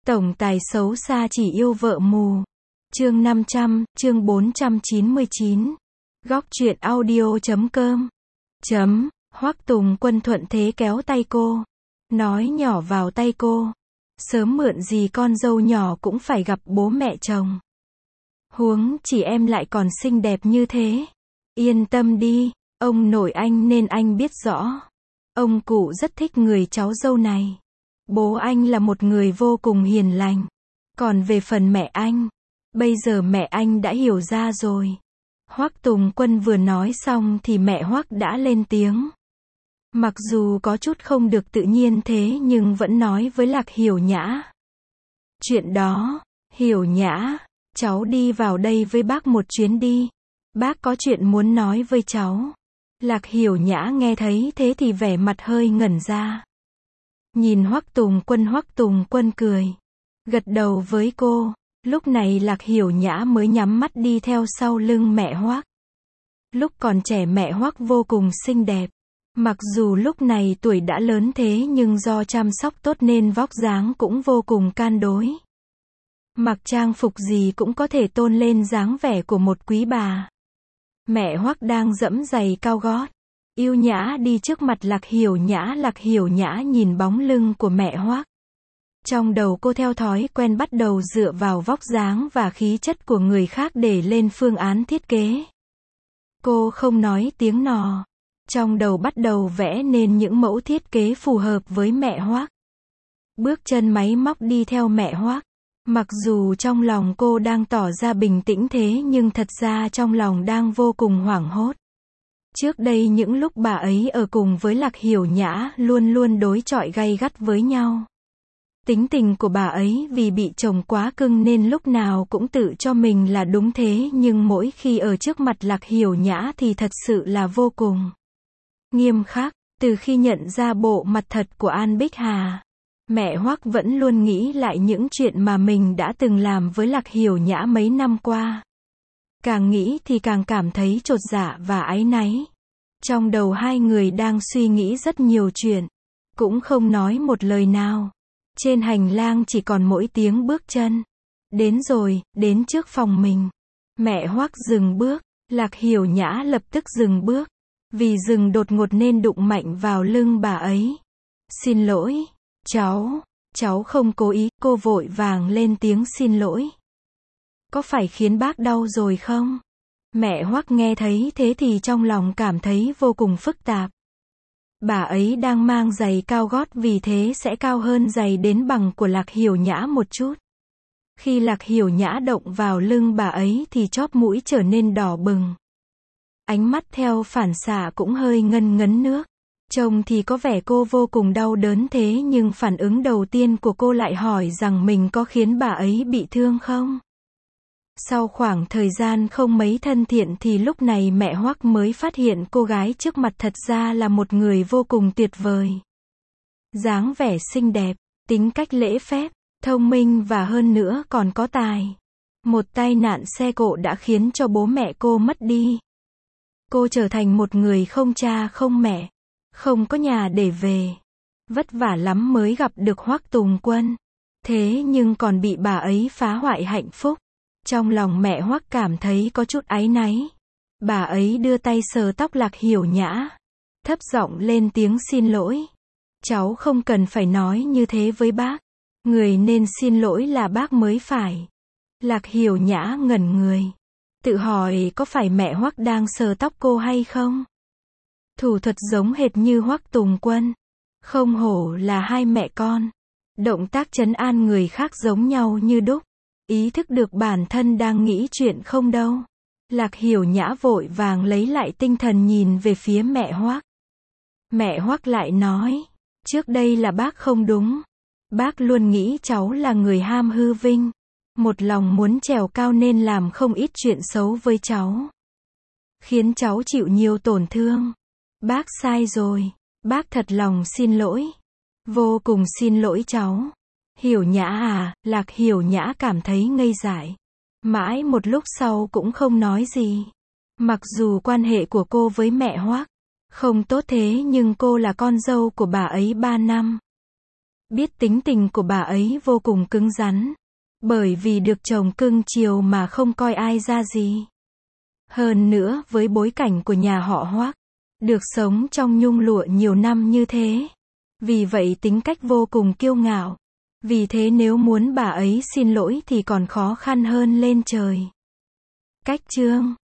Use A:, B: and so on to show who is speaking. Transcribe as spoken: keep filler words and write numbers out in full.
A: Tổng tài xấu xa chỉ yêu vợ mù. Chương năm trăm, chương bốn trăm chín mươi chín. Góc truyện audio chấm com. Chấm, Hoắc Tùng Quân thuận thế kéo tay cô. Nói nhỏ vào tay cô. Sớm muộn gì con dâu nhỏ cũng phải gặp bố mẹ chồng. Huống chỉ em lại còn xinh đẹp như thế. Yên tâm đi, ông nội anh nên anh biết rõ. Ông cụ rất thích người cháu dâu này. Bố anh là một người vô cùng hiền lành. Còn về phần mẹ anh, bây giờ mẹ anh đã hiểu ra rồi. Hoắc Tùng Quân vừa nói xong thì mẹ Hoắc đã lên tiếng. Mặc dù có chút không được tự nhiên thế nhưng vẫn nói với Lạc Hiểu Nhã. Chuyện đó, Hiểu Nhã, cháu đi vào đây với bác một chuyến đi. Bác có chuyện muốn nói với cháu. Lạc Hiểu Nhã nghe thấy thế thì vẻ mặt hơi ngẩn ra. Nhìn Hoắc Tùng Quân, Hoắc Tùng Quân cười. Gật đầu với cô. Lúc này Lạc Hiểu Nhã mới nhắm mắt đi theo sau lưng mẹ Hoắc. Lúc còn trẻ mẹ Hoắc vô cùng xinh đẹp. Mặc dù lúc này tuổi đã lớn thế nhưng do chăm sóc tốt nên vóc dáng cũng vô cùng can đối. Mặc trang phục gì cũng có thể tôn lên dáng vẻ của một quý bà. Mẹ Hoắc đang giẫm giày cao gót, yêu nhã đi trước mặt Lạc Hiểu Nhã. Lạc Hiểu Nhã nhìn bóng lưng của mẹ Hoắc. Trong đầu cô theo thói quen bắt đầu dựa vào vóc dáng và khí chất của người khác để lên phương án thiết kế. Cô không nói tiếng nò. Trong đầu bắt đầu vẽ nên những mẫu thiết kế phù hợp với mẹ Hoắc. Bước chân máy móc đi theo mẹ Hoắc. Mặc dù trong lòng cô đang tỏ ra bình tĩnh thế nhưng thật ra trong lòng đang vô cùng hoảng hốt. Trước đây những lúc bà ấy ở cùng với Lạc Hiểu Nhã luôn luôn đối chọi gay gắt với nhau. Tính tình của bà ấy vì bị chồng quá cưng nên lúc nào cũng tự cho mình là đúng thế nhưng mỗi khi ở trước mặt Lạc Hiểu Nhã thì thật sự là vô cùng nghiêm khắc. Từ khi nhận ra bộ mặt thật của An Bích Hà, mẹ Hoắc vẫn luôn nghĩ lại những chuyện mà mình đã từng làm với Lạc Hiểu Nhã mấy năm qua. Càng nghĩ thì càng cảm thấy chột dạ và áy náy. Trong đầu hai người đang suy nghĩ rất nhiều chuyện, cũng không nói một lời nào. Trên hành lang chỉ còn mỗi tiếng bước chân. Đến rồi, đến trước phòng mình. Mẹ Hoắc dừng bước, Lạc Hiểu Nhã lập tức dừng bước. Vì dừng đột ngột nên đụng mạnh vào lưng bà ấy. Xin lỗi, cháu, cháu không cố ý. Cô vội vàng lên tiếng xin lỗi. Có phải khiến bác đau rồi không? Mẹ Hoắc nghe thấy thế thì trong lòng cảm thấy vô cùng phức tạp. Bà ấy đang mang giày cao gót vì thế sẽ cao hơn giày đến bằng của Lạc Hiểu Nhã một chút. Khi Lạc Hiểu Nhã động vào lưng bà ấy thì chóp mũi trở nên đỏ bừng. Ánh mắt theo phản xạ cũng hơi ngân ngấn nước. Trông thì có vẻ cô vô cùng đau đớn thế nhưng phản ứng đầu tiên của cô lại hỏi rằng mình có khiến bà ấy bị thương không? Sau khoảng thời gian không mấy thân thiện thì lúc này mẹ Hoắc mới phát hiện cô gái trước mặt thật ra là một người vô cùng tuyệt vời. Dáng vẻ xinh đẹp, tính cách lễ phép, thông minh và hơn nữa còn có tài. Một tai nạn xe cộ đã khiến cho bố mẹ cô mất đi. Cô trở thành một người không cha không mẹ, không có nhà để về. Vất vả lắm mới gặp được Hoắc Tùng Quân. Thế nhưng còn bị bà ấy phá hoại hạnh phúc. Trong lòng mẹ Hoắc cảm thấy có chút áy náy. Bà ấy đưa tay sờ tóc Lạc Hiểu Nhã. Thấp giọng lên tiếng xin lỗi. Cháu không cần phải nói như thế với bác. Người nên xin lỗi là bác mới phải. Lạc Hiểu Nhã ngẩn người. Tự hỏi có phải mẹ Hoắc đang sờ tóc cô hay không? Thủ thuật giống hệt như Hoắc Tùng Quân. Không hổ là hai mẹ con. Động tác trấn an người khác giống nhau như đúc. Ý thức được bản thân đang nghĩ chuyện không đâu. Lạc Hiểu Nhã vội vàng lấy lại tinh thần nhìn về phía mẹ Hoắc. Mẹ Hoắc lại nói. Trước đây là bác không đúng. Bác luôn nghĩ cháu là người ham hư vinh. Một lòng muốn trèo cao nên làm không ít chuyện xấu với cháu. Khiến cháu chịu nhiều tổn thương. Bác sai rồi. Bác thật lòng xin lỗi. Vô cùng xin lỗi cháu. Hiểu Nhã à, Lạc Hiểu Nhã cảm thấy ngây dại. Mãi một lúc sau cũng không nói gì. Mặc dù quan hệ của cô với mẹ Hoắc không tốt thế nhưng cô là con dâu của bà ấy ba năm. Biết tính tình của bà ấy vô cùng cứng rắn. Bởi vì được chồng cưng chiều mà không coi ai ra gì. Hơn nữa với bối cảnh của nhà họ Hoác, được sống trong nhung lụa nhiều năm như thế. Vì vậy tính cách vô cùng kiêu ngạo. Vì thế nếu muốn bà ấy xin lỗi thì còn khó khăn hơn lên trời. Cách chương